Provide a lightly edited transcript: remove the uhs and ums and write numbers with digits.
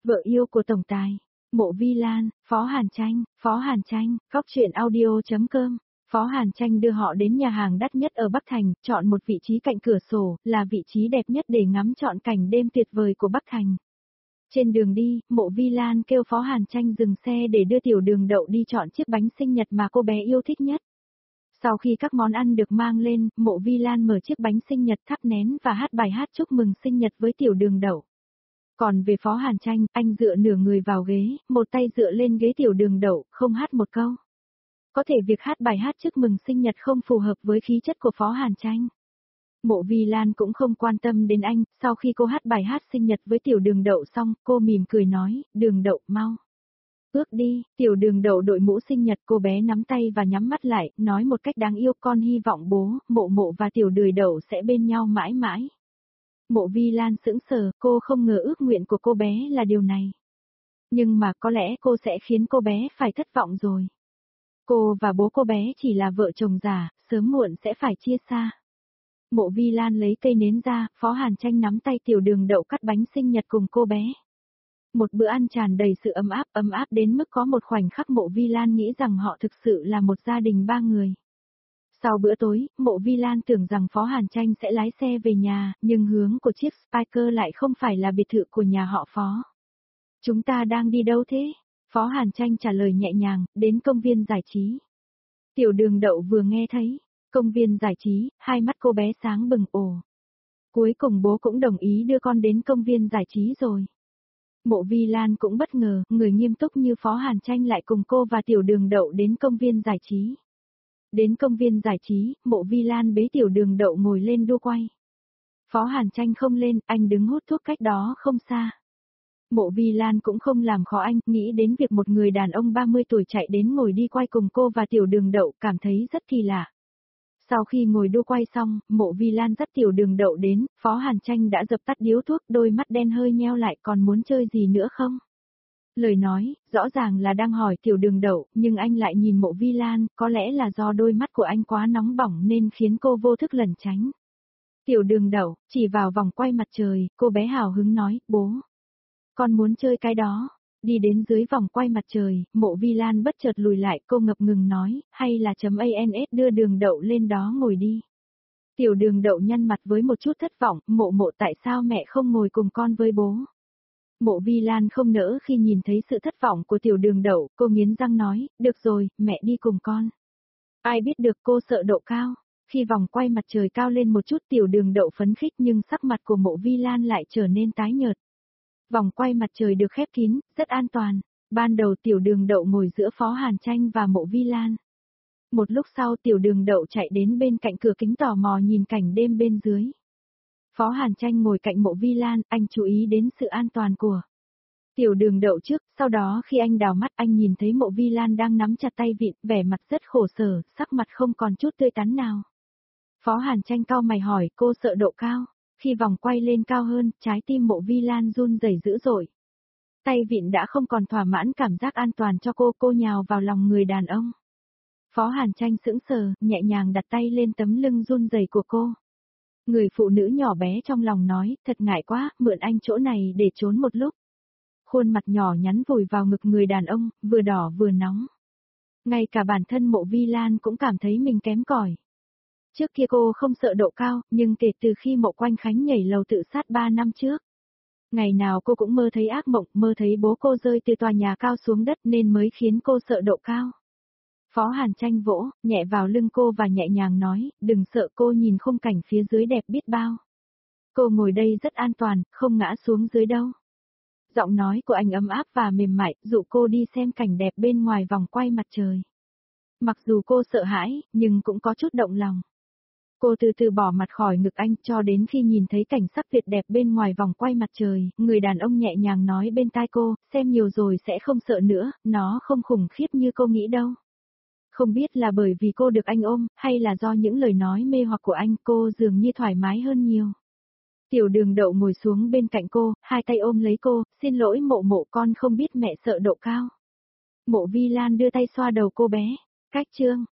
Vợ yêu của tổng tài. Mộ Vi Lan, Phó Hàn Tranh, Phóc truyện audio.com. Phó Hàn Tranh đưa họ đến nhà hàng đắt nhất ở Bắc Thành, chọn một vị trí cạnh cửa sổ, là vị trí đẹp nhất để ngắm trọn cảnh đêm tuyệt vời của Bắc Thành. Trên đường đi, Mộ Vi Lan kêu Phó Hàn Tranh dừng xe để đưa Tiểu Đường Đậu đi chọn chiếc bánh sinh nhật mà cô bé yêu thích nhất. Sau khi các món ăn được mang lên, Mộ Vi Lan mở chiếc bánh sinh nhật thắp nén và hát bài hát chúc mừng sinh nhật với Tiểu Đường Đậu. Còn về Phó Hàn Tranh, anh dựa nửa người vào ghế, một tay dựa lên ghế Tiểu Đường Đậu, không hát một câu. Có thể việc hát bài hát chúc mừng sinh nhật không phù hợp với khí chất của Phó Hàn Tranh. Mộ Vi Lan cũng không quan tâm đến anh, sau khi cô hát bài hát sinh nhật với Tiểu Đường Đậu xong, cô mỉm cười nói, Đường Đậu mau. Ước đi, Tiểu Đường Đậu đội mũ sinh nhật, cô bé nắm tay và nhắm mắt lại, nói một cách đáng yêu, con hy vọng bố, Mộ và Tiểu Đường Đậu sẽ bên nhau mãi mãi. Mộ Vi Lan sững sờ, cô không ngờ ước nguyện của cô bé là điều này. Nhưng mà có lẽ cô sẽ khiến cô bé phải thất vọng rồi. Cô và bố cô bé chỉ là vợ chồng giả, sớm muộn sẽ phải chia xa. Mộ Vi Lan lấy cây nến ra, Phó Hàn Tranh nắm tay Tiểu Đường Đậu cắt bánh sinh nhật cùng cô bé. Một bữa ăn tràn đầy sự ấm áp đến mức có một khoảnh khắc Mộ Vi Lan nghĩ rằng họ thực sự là một gia đình 3 người. Sau bữa tối, Mộ Vi Lan tưởng rằng Phó Hàn Tranh sẽ lái xe về nhà, nhưng hướng của chiếc Spiker lại không phải là biệt thự của nhà họ Phó. Chúng ta đang đi đâu thế? Phó Hàn Tranh trả lời nhẹ nhàng, đến công viên giải trí. Tiểu Đường Đậu vừa nghe thấy, công viên giải trí, hai mắt cô bé sáng bừng ồ. Cuối cùng bố cũng đồng ý đưa con đến công viên giải trí rồi. Mộ Vi Lan cũng bất ngờ, người nghiêm túc như Phó Hàn Tranh lại cùng cô và Tiểu Đường Đậu đến công viên giải trí. Đến công viên giải trí, Mộ Vi Lan bế Tiểu Đường Đậu ngồi lên đua quay. Phó Hàn Tranh không lên, anh đứng hút thuốc cách đó không xa. Mộ Vi Lan cũng không làm khó anh, nghĩ đến việc một người đàn ông 30 tuổi chạy đến ngồi đi quay cùng cô và Tiểu Đường Đậu, cảm thấy rất kỳ lạ. Sau khi ngồi đua quay xong, Mộ Vi Lan dắt Tiểu Đường Đậu đến, Phó Hàn Tranh đã dập tắt điếu thuốc, đôi mắt đen hơi nheo lại, còn muốn chơi gì nữa không? Lời nói, rõ ràng là đang hỏi Tiểu Đường Đậu, nhưng anh lại nhìn Mộ Vi Lan, có lẽ là do đôi mắt của anh quá nóng bỏng nên khiến cô vô thức lẩn tránh. Tiểu Đường Đậu, chỉ vào vòng quay mặt trời, cô bé hào hứng nói, bố. Con muốn chơi cái đó. Đi đến dưới vòng quay mặt trời, Mộ Vi Lan bất chợt lùi lại, cô ngập ngừng nói, hay là .ans đưa Đường Đậu lên đó ngồi đi. Tiểu Đường Đậu nhăn mặt với một chút thất vọng, Mộ tại sao mẹ không ngồi cùng con với bố? Mộ Vi Lan không nỡ khi nhìn thấy sự thất vọng của Tiểu Đường Đậu, cô nghiến răng nói, được rồi, mẹ đi cùng con. Ai biết được cô sợ độ cao. Khi vòng quay mặt trời cao lên một chút Tiểu Đường Đậu phấn khích nhưng sắc mặt của Mộ Vi Lan lại trở nên tái nhợt. Vòng quay mặt trời được khép kín, rất an toàn. Ban đầu Tiểu Đường Đậu ngồi giữa Phó Hàn Tranh và Mộ Vi Lan. Một lúc sau Tiểu Đường Đậu chạy đến bên cạnh cửa kính tò mò nhìn cảnh đêm bên dưới. Phó Hàn Tranh ngồi cạnh Mộ Vi Lan, anh chú ý đến sự an toàn của Tiểu Đường Đậu trước, sau đó khi anh đào mắt anh nhìn thấy Mộ Vi Lan đang nắm chặt tay vịn, vẻ mặt rất khổ sở, sắc mặt không còn chút tươi tắn nào. Phó Hàn Tranh cau mày hỏi, cô sợ độ cao? Khi vòng quay lên cao hơn, trái tim Mộ Vi Lan run rẩy dữ dội. Tay vịn đã không còn thỏa mãn cảm giác an toàn cho cô nhào vào lòng người đàn ông. Phó Hàn Tranh sững sờ, nhẹ nhàng đặt tay lên tấm lưng run rẩy của cô. Người phụ nữ nhỏ bé trong lòng nói, thật ngại quá, mượn anh chỗ này để trốn một lúc. Khuôn mặt nhỏ nhắn vùi vào ngực người đàn ông, vừa đỏ vừa nóng. Ngay cả bản thân Mộ Vi Lan cũng cảm thấy mình kém cỏi. Trước kia cô không sợ độ cao, nhưng kể từ khi Mộ Quanh Khánh nhảy lầu tự sát 3 năm trước. Ngày nào cô cũng mơ thấy ác mộng, mơ thấy bố cô rơi từ tòa nhà cao xuống đất nên mới khiến cô sợ độ cao. Phó Hàn Tranh vỗ, nhẹ vào lưng cô và nhẹ nhàng nói, đừng sợ, cô nhìn khung cảnh phía dưới đẹp biết bao. Cô ngồi đây rất an toàn, không ngã xuống dưới đâu. Giọng nói của anh ấm áp và mềm mại, dụ cô đi xem cảnh đẹp bên ngoài vòng quay mặt trời. Mặc dù cô sợ hãi, nhưng cũng có chút động lòng. Cô từ từ bỏ mặt khỏi ngực anh cho đến khi nhìn thấy cảnh sắc tuyệt đẹp bên ngoài vòng quay mặt trời, người đàn ông nhẹ nhàng nói bên tai cô, xem nhiều rồi sẽ không sợ nữa, nó không khủng khiếp như cô nghĩ đâu. Không biết là bởi vì cô được anh ôm, hay là do những lời nói mê hoặc của anh, cô dường như thoải mái hơn nhiều. Tiểu Đường Đậu ngồi xuống bên cạnh cô, hai tay ôm lấy cô, xin lỗi Mộ, con không biết mẹ sợ độ cao. Mộ Vi Lan đưa tay xoa đầu cô bé, cách chương.